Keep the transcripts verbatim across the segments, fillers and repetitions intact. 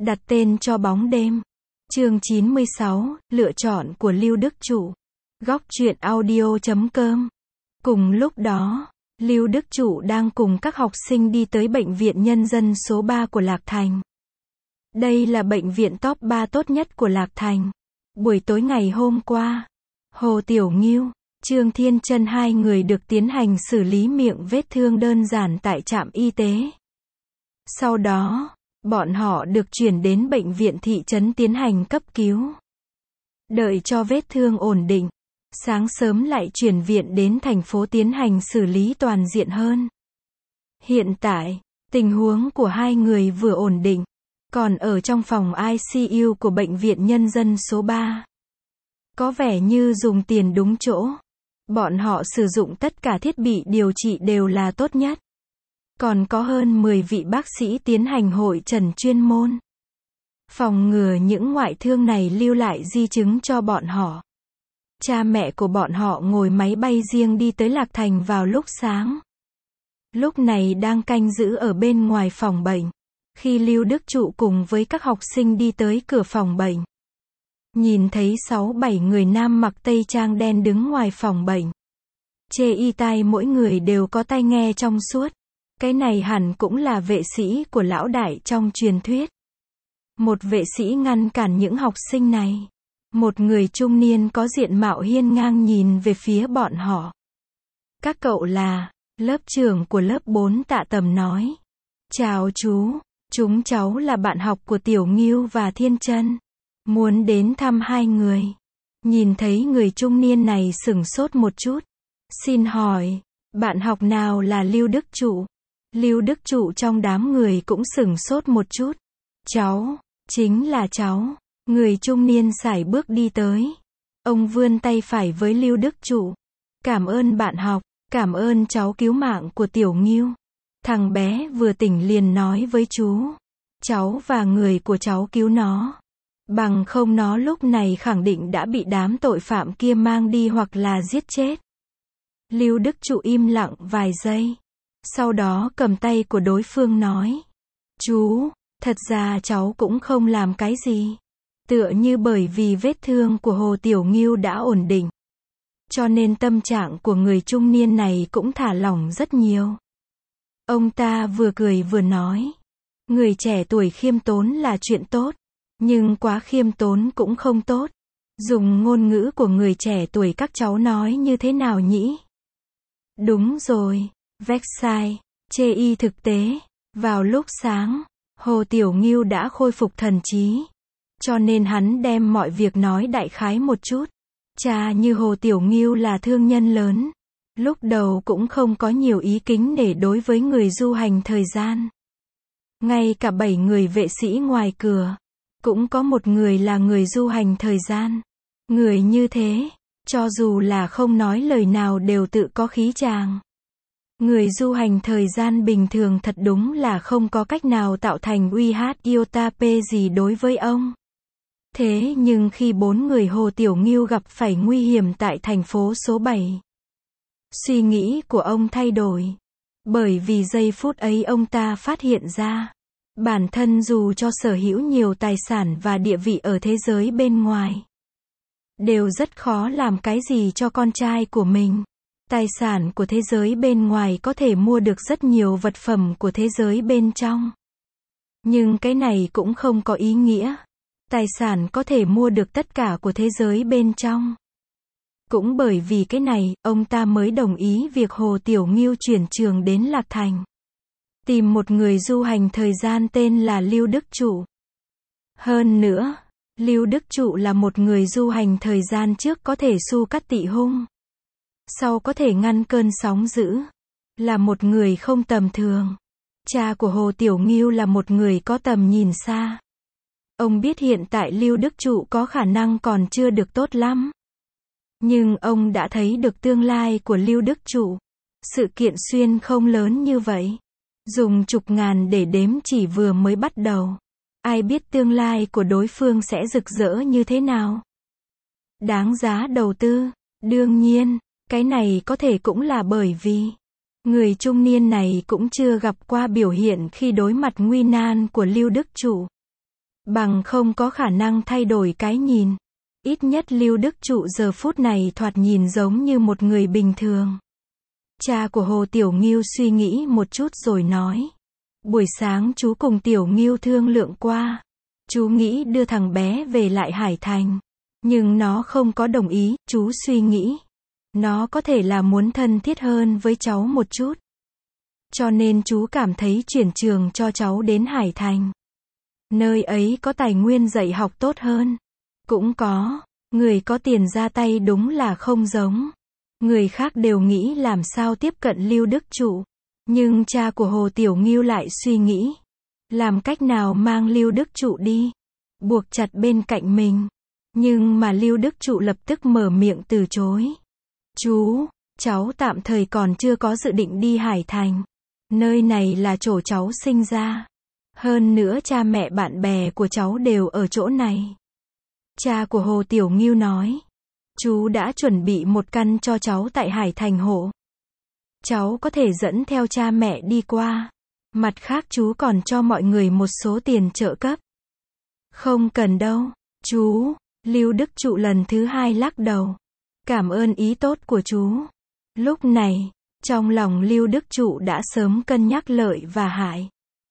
Đặt tên cho bóng đêm. Chương chín mươi sáu, lựa chọn của Lưu Đức Trụ. Góc truyện audio chấm com. Cùng lúc đó, Lưu Đức Trụ đang cùng các học sinh đi tới bệnh viện nhân dân số ba của Lạc Thành. Đây là bệnh viện top ba tốt nhất của Lạc Thành. Buổi tối ngày hôm qua, Hồ Tiểu Nghiêu, Trương Thiên Trân hai người được tiến hành xử lý miệng vết thương đơn giản tại trạm y tế. Sau đó, bọn họ được chuyển đến bệnh viện thị trấn tiến hành cấp cứu. Đợi cho vết thương ổn định, sáng sớm lại chuyển viện đến thành phố tiến hành xử lý toàn diện hơn. Hiện tại, tình huống của hai người vừa ổn định, còn ở trong phòng i xê u của bệnh viện nhân dân số ba. Có vẻ như dùng tiền đúng chỗ. Bọn họ sử dụng tất cả thiết bị điều trị đều là tốt nhất. Còn có hơn mười vị bác sĩ tiến hành hội chẩn chuyên môn. Phòng ngừa những ngoại thương này lưu lại di chứng cho bọn họ. Cha mẹ của bọn họ ngồi máy bay riêng đi tới Lạc Thành vào lúc sáng. Lúc này đang canh giữ ở bên ngoài phòng bệnh. Khi Lưu Đức Trụ cùng với các học sinh đi tới cửa phòng bệnh, nhìn thấy sáu bảy người nam mặc tây trang đen đứng ngoài phòng bệnh. Chê y tai mỗi người đều có tai nghe trong suốt. Cái này hẳn cũng là vệ sĩ của lão đại trong truyền thuyết. Một vệ sĩ ngăn cản những học sinh này. Một người trung niên có diện mạo hiên ngang nhìn về phía bọn họ. Các cậu là, lớp trưởng của lớp bốn Tạ Tầm nói. Chào chú, chúng cháu là bạn học của Tiểu Nghiêu và Thiên Trân. Muốn đến thăm hai người. Nhìn thấy người trung niên này sửng sốt một chút. Xin hỏi, bạn học nào là Lưu Đức Trụ? Lưu Đức Trụ trong đám người cũng sửng sốt một chút. Cháu, chính là cháu. Người trung niên sải bước đi tới. Ông vươn tay phải với Lưu Đức Trụ. Cảm ơn bạn học, cảm ơn cháu cứu mạng của Tiểu Nghiêu. Thằng bé vừa tỉnh liền nói với chú. Cháu và người của cháu cứu nó. Bằng không nó lúc này khẳng định đã bị đám tội phạm kia mang đi hoặc là giết chết. Lưu Đức Trụ im lặng vài giây. Sau đó cầm tay của đối phương nói. Chú, thật ra cháu cũng không làm cái gì. Tựa như bởi vì vết thương của Hồ Tiểu Nghiêu đã ổn định. Cho nên tâm trạng của người trung niên này cũng thả lỏng rất nhiều. Ông ta vừa cười vừa nói. Người trẻ tuổi khiêm tốn là chuyện tốt. Nhưng quá khiêm tốn cũng không tốt. Dùng ngôn ngữ của người trẻ tuổi các cháu nói như thế nào nhỉ? Đúng rồi. Vexai, chê y thực tế. Vào lúc sáng, Hồ Tiểu Nghiêu đã khôi phục thần trí. Cho nên hắn đem mọi việc nói đại khái một chút. Cha như Hồ Tiểu Nghiêu là thương nhân lớn. Lúc đầu cũng không có nhiều ý kính nể đối với người du hành thời gian. Ngay cả bảy người vệ sĩ ngoài cửa, cũng có một người là người du hành thời gian. Người như thế, cho dù là không nói lời nào đều tự có khí chàng. Người du hành thời gian bình thường thật đúng là không có cách nào tạo thành uy hát iota p gì đối với ông. Thế nhưng khi bốn người Hồ Tiểu Nghiêu gặp phải nguy hiểm tại thành phố số bảy, suy nghĩ của ông thay đổi. Bởi vì giây phút ấy ông ta phát hiện ra, bản thân dù cho sở hữu nhiều tài sản và địa vị ở thế giới bên ngoài, đều rất khó làm cái gì cho con trai của mình. Tài sản của thế giới bên ngoài có thể mua được rất nhiều vật phẩm của thế giới bên trong. Nhưng cái này cũng không có ý nghĩa. Tài sản có thể mua được tất cả của thế giới bên trong. Cũng bởi vì cái này, ông ta mới đồng ý việc Hồ Tiểu Nghiêu chuyển trường đến Lạc Thành. Tìm một người du hành thời gian tên là Lưu Đức Trụ. Hơn nữa, Lưu Đức Trụ là một người du hành thời gian trước có thể su cắt tị hung. Sau có thể ngăn cơn sóng dữ. Là một người không tầm thường. Cha của Hồ Tiểu Nghiêu là một người có tầm nhìn xa. Ông biết hiện tại Lưu Đức Trụ có khả năng còn chưa được tốt lắm. Nhưng ông đã thấy được tương lai của Lưu Đức Trụ. Sự kiện xuyên không lớn như vậy. Dùng chục ngàn để đếm chỉ vừa mới bắt đầu. Ai biết tương lai của đối phương sẽ rực rỡ như thế nào? Đáng giá đầu tư. Đương nhiên, cái này có thể cũng là bởi vì người trung niên này cũng chưa gặp qua biểu hiện khi đối mặt nguy nan của Lưu Đức Trụ. Bằng không có khả năng thay đổi cái nhìn. Ít nhất Lưu Đức Trụ giờ phút này thoạt nhìn giống như một người bình thường. Cha của Hồ Tiểu Ngưu suy nghĩ một chút rồi nói. Buổi sáng chú cùng Tiểu Ngưu thương lượng qua. Chú nghĩ đưa thằng bé về lại Hải Thành. Nhưng nó không có đồng ý, chú suy nghĩ. Nó có thể là muốn thân thiết hơn với cháu một chút. Cho nên chú cảm thấy chuyển trường cho cháu đến Hải Thành. Nơi ấy có tài nguyên dạy học tốt hơn. Cũng có, người có tiền ra tay đúng là không giống. Người khác đều nghĩ làm sao tiếp cận Lưu Đức Trụ. Nhưng cha của Hồ Tiểu Ngưu lại suy nghĩ. Làm cách nào mang Lưu Đức Trụ đi. Buộc chặt bên cạnh mình. Nhưng mà Lưu Đức Trụ lập tức mở miệng từ chối. Chú, cháu tạm thời còn chưa có dự định đi Hải Thành. Nơi này là chỗ cháu sinh ra. Hơn nữa cha mẹ bạn bè của cháu đều ở chỗ này. Cha của Hồ Tiểu Ngưu nói. Chú đã chuẩn bị một căn cho cháu tại Hải Thành hộ. Cháu có thể dẫn theo cha mẹ đi qua. Mặt khác chú còn cho mọi người một số tiền trợ cấp. Không cần đâu, chú. Lưu Đức Trụ lần thứ hai lắc đầu. Cảm ơn ý tốt của chú. Lúc này, trong lòng Lưu Đức Trụ đã sớm cân nhắc lợi và hại.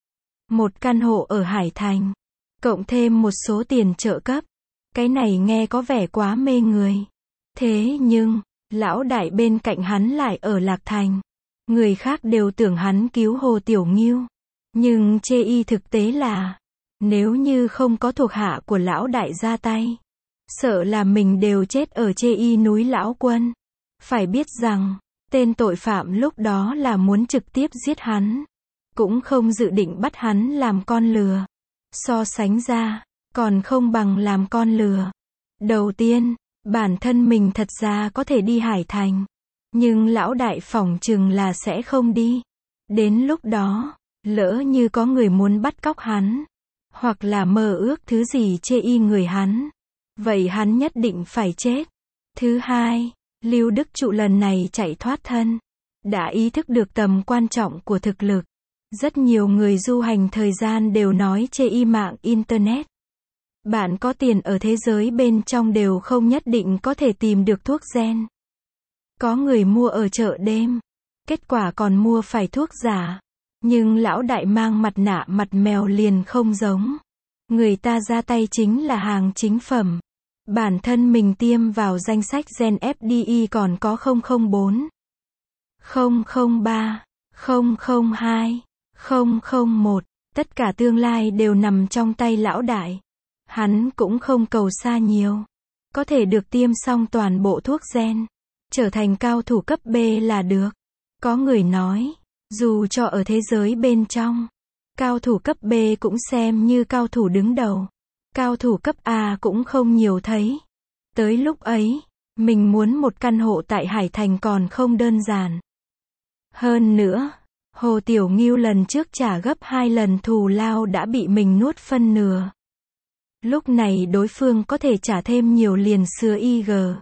Một căn hộ ở Hải Thành, cộng thêm một số tiền trợ cấp. Cái này nghe có vẻ quá mê người. Thế nhưng, lão đại bên cạnh hắn lại ở Lạc Thành. Người khác đều tưởng hắn cứu Hồ Tiểu Ngưu. Nhưng chê y thực tế là, nếu như không có thuộc hạ của lão đại ra tay, sợ là mình đều chết ở chê y núi Lão Quân. Phải biết rằng, tên tội phạm lúc đó là muốn trực tiếp giết hắn. Cũng không dự định bắt hắn làm con lừa. So sánh ra, còn không bằng làm con lừa. Đầu tiên, bản thân mình thật ra có thể đi Hải Thành. Nhưng lão đại phỏng chừng là sẽ không đi. Đến lúc đó, lỡ như có người muốn bắt cóc hắn, hoặc là mơ ước thứ gì chê y người hắn, vậy hắn nhất định phải chết. Thứ hai, Lưu Đức Trụ lần này chạy thoát thân, đã ý thức được tầm quan trọng của thực lực. Rất nhiều người du hành thời gian đều nói chê y mạng Internet. Bạn có tiền ở thế giới bên trong đều không nhất định có thể tìm được thuốc gen. Có người mua ở chợ đêm, kết quả còn mua phải thuốc giả. Nhưng lão đại mang mặt nạ mặt mèo liền không giống. Người ta ra tay chính là hàng chính phẩm. Bản thân mình tiêm vào danh sách gen ép đê i còn có không không bốn, không không ba, không không hai, không không một. Tất cả tương lai đều nằm trong tay lão đại. Hắn cũng không cầu xa nhiều. Có thể được tiêm xong toàn bộ thuốc gen, trở thành cao thủ cấp B là được. Có người nói, dù cho ở thế giới bên trong, cao thủ cấp B cũng xem như cao thủ đứng đầu. Cao thủ cấp A cũng không nhiều thấy. Tới lúc ấy, mình muốn một căn hộ tại Hải Thành còn không đơn giản. Hơn nữa, Hồ Tiểu Ngưu lần trước trả gấp hai lần thù lao đã bị mình nuốt phân nửa. Lúc này đối phương có thể trả thêm nhiều liền xưa i giê.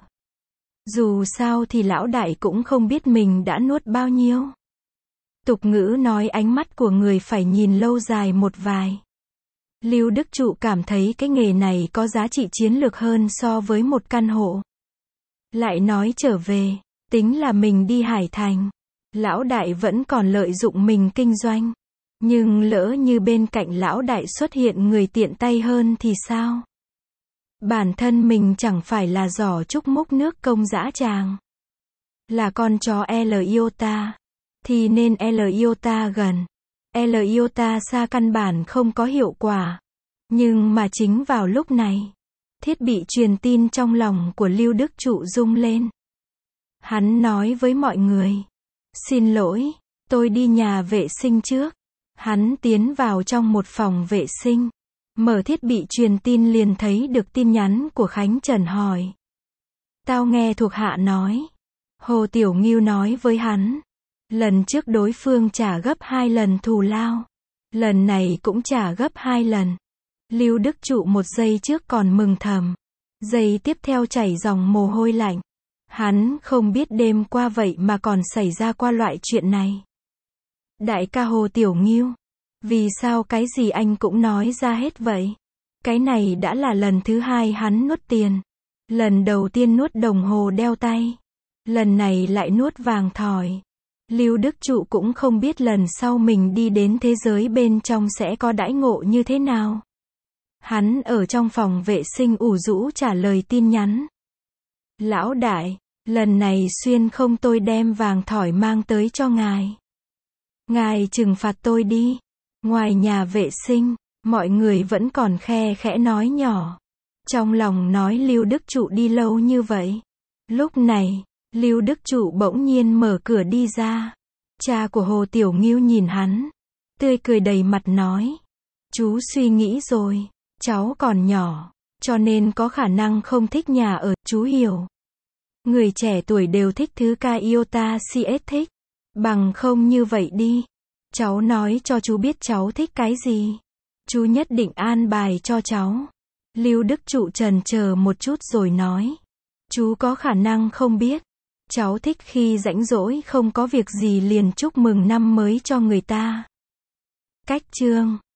Dù sao thì lão đại cũng không biết mình đã nuốt bao nhiêu. Tục ngữ nói ánh mắt của người phải nhìn lâu dài một vài. Lưu Đức Trụ cảm thấy cái nghề này có giá trị chiến lược hơn so với một căn hộ. Lại nói trở về, tính là mình đi Hải Thành, lão đại vẫn còn lợi dụng mình kinh doanh. Nhưng lỡ như bên cạnh lão đại xuất hiện người tiện tay hơn thì sao? Bản thân mình chẳng phải là giỏ trúc múc nước công dã tràng. Là con chó L iota, thì nên L iota gần. L iota xa căn bản không có hiệu quả. Nhưng mà chính vào lúc này, thiết bị truyền tin trong lòng của Lưu Đức Trụ rung lên. Hắn nói với mọi người, xin lỗi, tôi đi nhà vệ sinh trước. Hắn tiến vào trong một phòng vệ sinh, mở thiết bị truyền tin liền thấy được tin nhắn của Khánh Trần hỏi. Tao nghe thuộc hạ nói. Hồ Tiểu Ngưu nói với hắn. Lần trước đối phương trả gấp hai lần thù lao. Lần này cũng trả gấp hai lần. Lưu Đức Trụ một giây trước còn mừng thầm. Giây tiếp theo chảy dòng mồ hôi lạnh. Hắn không biết đêm qua vậy mà còn xảy ra qua loại chuyện này. Đại ca Hồ Tiểu Ngưu, vì sao cái gì anh cũng nói ra hết vậy? Cái này đã là lần thứ hai hắn nuốt tiền. Lần đầu tiên nuốt đồng hồ đeo tay. Lần này lại nuốt vàng thỏi. Lưu Đức Trụ cũng không biết lần sau mình đi đến thế giới bên trong sẽ có đãi ngộ như thế nào. Hắn ở trong phòng vệ sinh ủ rũ trả lời tin nhắn. Lão đại, lần này xuyên không tôi đem vàng thỏi mang tới cho ngài. Ngài trừng phạt tôi đi. Ngoài nhà vệ sinh, mọi người vẫn còn khe khẽ nói nhỏ. Trong lòng nói Lưu Đức Trụ đi lâu như vậy. Lúc này, Lưu Đức Trụ bỗng nhiên mở cửa đi ra. Cha của Hồ Tiểu Ngưu nhìn hắn, tươi cười đầy mặt nói. Chú suy nghĩ rồi, cháu còn nhỏ, cho nên có khả năng không thích nhà ở, chú hiểu. Người trẻ tuổi đều thích thứ Toyota xê ét thích. Bằng không như vậy đi. Cháu nói cho chú biết cháu thích cái gì. Chú nhất định an bài cho cháu. Lưu Đức Trụ chần chờ một chút rồi nói. Chú có khả năng không biết. Cháu thích khi rảnh rỗi không có việc gì liền chúc mừng năm mới cho người ta. Cách chương